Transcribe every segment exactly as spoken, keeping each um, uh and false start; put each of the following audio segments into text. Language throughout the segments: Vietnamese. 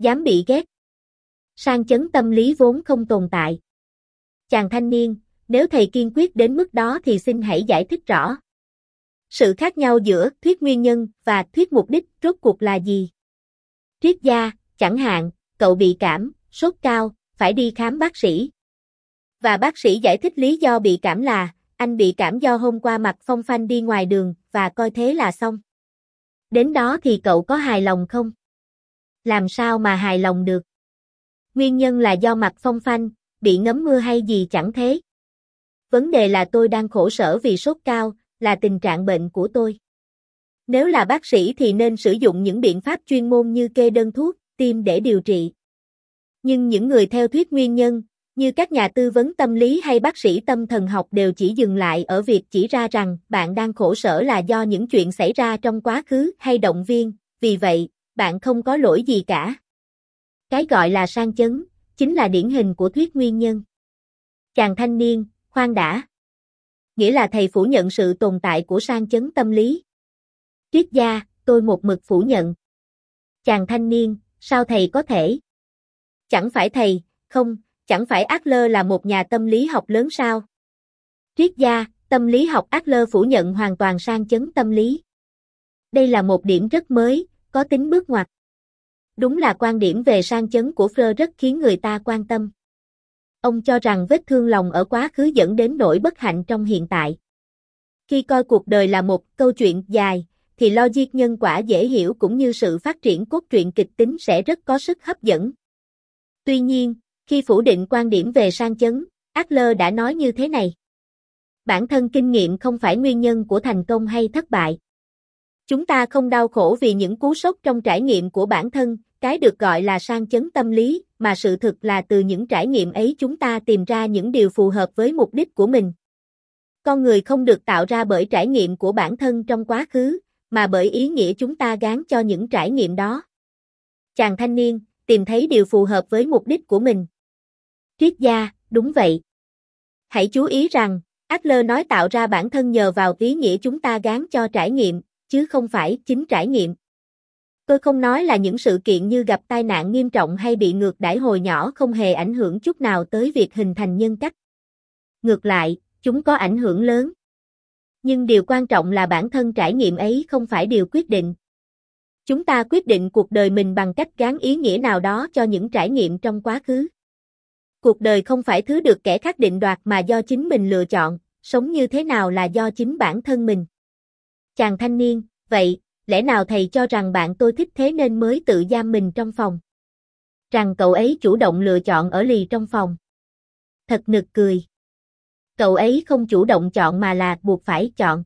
Dám bị ghét. Sang chấn tâm lý vốn không tồn tại. Chàng thanh niên, nếu thầy kiên quyết đến mức đó thì xin hãy giải thích rõ. Sự khác nhau giữa thuyết nguyên nhân và thuyết mục đích rốt cuộc là gì? Triết gia, chẳng hạn, cậu bị cảm, sốt cao, phải đi khám bác sĩ. Và bác sĩ giải thích lý do bị cảm là, anh bị cảm do hôm qua mặc phong phanh đi ngoài đường, và coi thế là xong. Đến đó thì cậu có hài lòng không? Làm sao mà hài lòng được? Nguyên nhân là do mặc phong phanh, bị ngấm mưa hay gì chẳng thế. Vấn đề là tôi đang khổ sở vì sốt cao, là tình trạng bệnh của tôi. Nếu là bác sĩ thì nên sử dụng những biện pháp chuyên môn như kê đơn thuốc, tiêm để điều trị. Nhưng những người theo thuyết nguyên nhân, như các nhà tư vấn tâm lý hay bác sĩ tâm thần học đều chỉ dừng lại ở việc chỉ ra rằng bạn đang khổ sở là do những chuyện xảy ra trong quá khứ hay động viên, vì vậy, bạn không có lỗi gì cả. Cái gọi là sang chấn, chính là điển hình của thuyết nguyên nhân. Chàng thanh niên, khoan đã. Nghĩa là thầy phủ nhận sự tồn tại của sang chấn tâm lý. Triết gia, tôi một mực phủ nhận. Chàng thanh niên, sao thầy có thể? Chẳng phải thầy, không, chẳng phải Adler là một nhà tâm lý học lớn sao? Triết gia, tâm lý học Adler phủ nhận hoàn toàn sang chấn tâm lý. Đây là một điểm rất mới, có tính bước ngoặt. Đúng là quan điểm về sang chấn của Freud rất khiến người ta quan tâm. Ông cho rằng vết thương lòng ở quá khứ dẫn đến nỗi bất hạnh trong hiện tại. Khi coi cuộc đời là một câu chuyện dài, thì logic nhân quả dễ hiểu cũng như sự phát triển cốt truyện kịch tính sẽ rất có sức hấp dẫn. Tuy nhiên, khi phủ định quan điểm về sang chấn, Adler đã nói như thế này. Bản thân kinh nghiệm không phải nguyên nhân của thành công hay thất bại. Chúng ta không đau khổ vì những cú sốc trong trải nghiệm của bản thân, cái được gọi là sang chấn tâm lý, mà sự thực là từ những trải nghiệm ấy chúng ta tìm ra những điều phù hợp với mục đích của mình. Con người không được tạo ra bởi trải nghiệm của bản thân trong quá khứ, mà bởi ý nghĩa chúng ta gán cho những trải nghiệm đó. Chàng thanh niên, tìm thấy điều phù hợp với mục đích của mình. Triết gia, đúng vậy. Hãy chú ý rằng, Adler nói tạo ra bản thân nhờ vào ý nghĩa chúng ta gán cho trải nghiệm, chứ không phải chính trải nghiệm. Tôi không nói là những sự kiện như gặp tai nạn nghiêm trọng hay bị ngược đãi hồi nhỏ không hề ảnh hưởng chút nào tới việc hình thành nhân cách. Ngược lại, chúng có ảnh hưởng lớn. Nhưng điều quan trọng là bản thân trải nghiệm ấy không phải điều quyết định. Chúng ta quyết định cuộc đời mình bằng cách gán ý nghĩa nào đó cho những trải nghiệm trong quá khứ. Cuộc đời không phải thứ được kẻ khác định đoạt mà do chính mình lựa chọn, sống như thế nào là do chính bản thân mình. Chàng thanh niên, vậy, lẽ nào thầy cho rằng bạn tôi thích thế nên mới tự giam mình trong phòng? Rằng cậu ấy chủ động lựa chọn ở lì trong phòng. Thật nực cười. Cậu ấy không chủ động chọn mà là buộc phải chọn.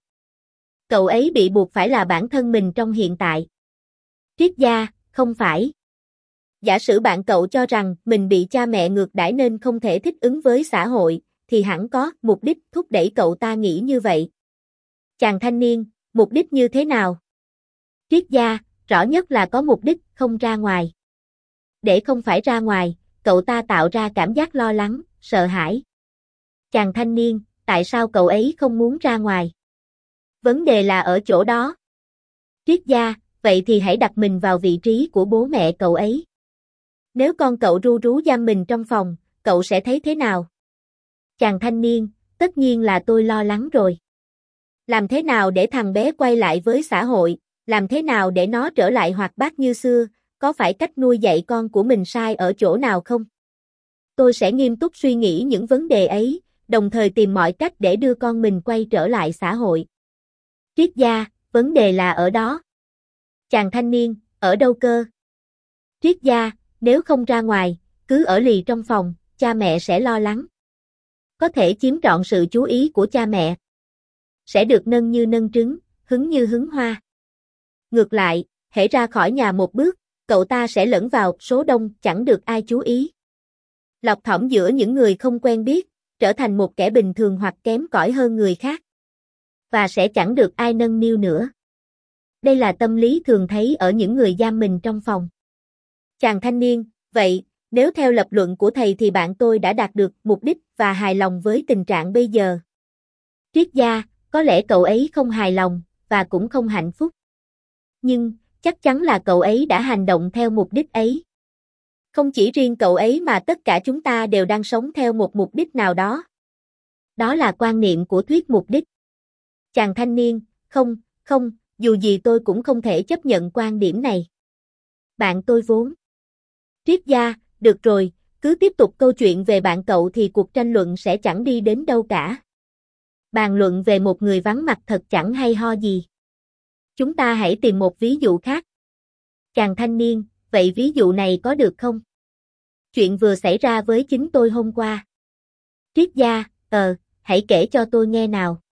Cậu ấy bị buộc phải là bản thân mình trong hiện tại. Triết gia, không phải. Giả sử bạn cậu cho rằng mình bị cha mẹ ngược đãi nên không thể thích ứng với xã hội, thì hẳn có mục đích thúc đẩy cậu ta nghĩ như vậy. Chàng thanh niên, mục đích như thế nào? Triết gia, rõ nhất là có mục đích không ra ngoài. Để không phải ra ngoài, cậu ta tạo ra cảm giác lo lắng, sợ hãi. Chàng thanh niên, tại sao cậu ấy không muốn ra ngoài? Vấn đề là ở chỗ đó. Triết gia, vậy thì hãy đặt mình vào vị trí của bố mẹ cậu ấy. Nếu con cậu ru rú giam mình trong phòng, cậu sẽ thấy thế nào? Chàng thanh niên, tất nhiên là tôi lo lắng rồi. Làm thế nào để thằng bé quay lại với xã hội, làm thế nào để nó trở lại hoạt bát như xưa, có phải cách nuôi dạy con của mình sai ở chỗ nào không? Tôi sẽ nghiêm túc suy nghĩ những vấn đề ấy, đồng thời tìm mọi cách để đưa con mình quay trở lại xã hội. Triết gia, vấn đề là ở đó. Chàng thanh niên, ở đâu cơ? Triết gia, nếu không ra ngoài, cứ ở lì trong phòng, cha mẹ sẽ lo lắng. Có thể chiếm trọn sự chú ý của cha mẹ. Sẽ được nâng như nâng trứng, hứng như hứng hoa. Ngược lại, hễ ra khỏi nhà một bước, cậu ta sẽ lẫn vào số đông chẳng được ai chú ý. Lọt thỏm giữa những người không quen biết, trở thành một kẻ bình thường hoặc kém cỏi hơn người khác. Và sẽ chẳng được ai nâng niu nữa. Đây là tâm lý thường thấy ở những người giam mình trong phòng. Chàng thanh niên, vậy, nếu theo lập luận của thầy thì bạn tôi đã đạt được mục đích và hài lòng với tình trạng bây giờ. Triết gia, có lẽ cậu ấy không hài lòng, và cũng không hạnh phúc. Nhưng, chắc chắn là cậu ấy đã hành động theo mục đích ấy. Không chỉ riêng cậu ấy mà tất cả chúng ta đều đang sống theo một mục đích nào đó. Đó là quan niệm của thuyết mục đích. Chàng thanh niên, không, không, dù gì tôi cũng không thể chấp nhận quan điểm này. Bạn tôi vốn. Triết gia, được rồi, cứ tiếp tục câu chuyện về bạn cậu thì cuộc tranh luận sẽ chẳng đi đến đâu cả. Bàn luận về một người vắng mặt thật chẳng hay ho gì. Chúng ta hãy tìm một ví dụ khác. Chàng thanh niên, vậy ví dụ này có được không? Chuyện vừa xảy ra với chính tôi hôm qua. Triết gia, ờ, hãy kể cho tôi nghe nào.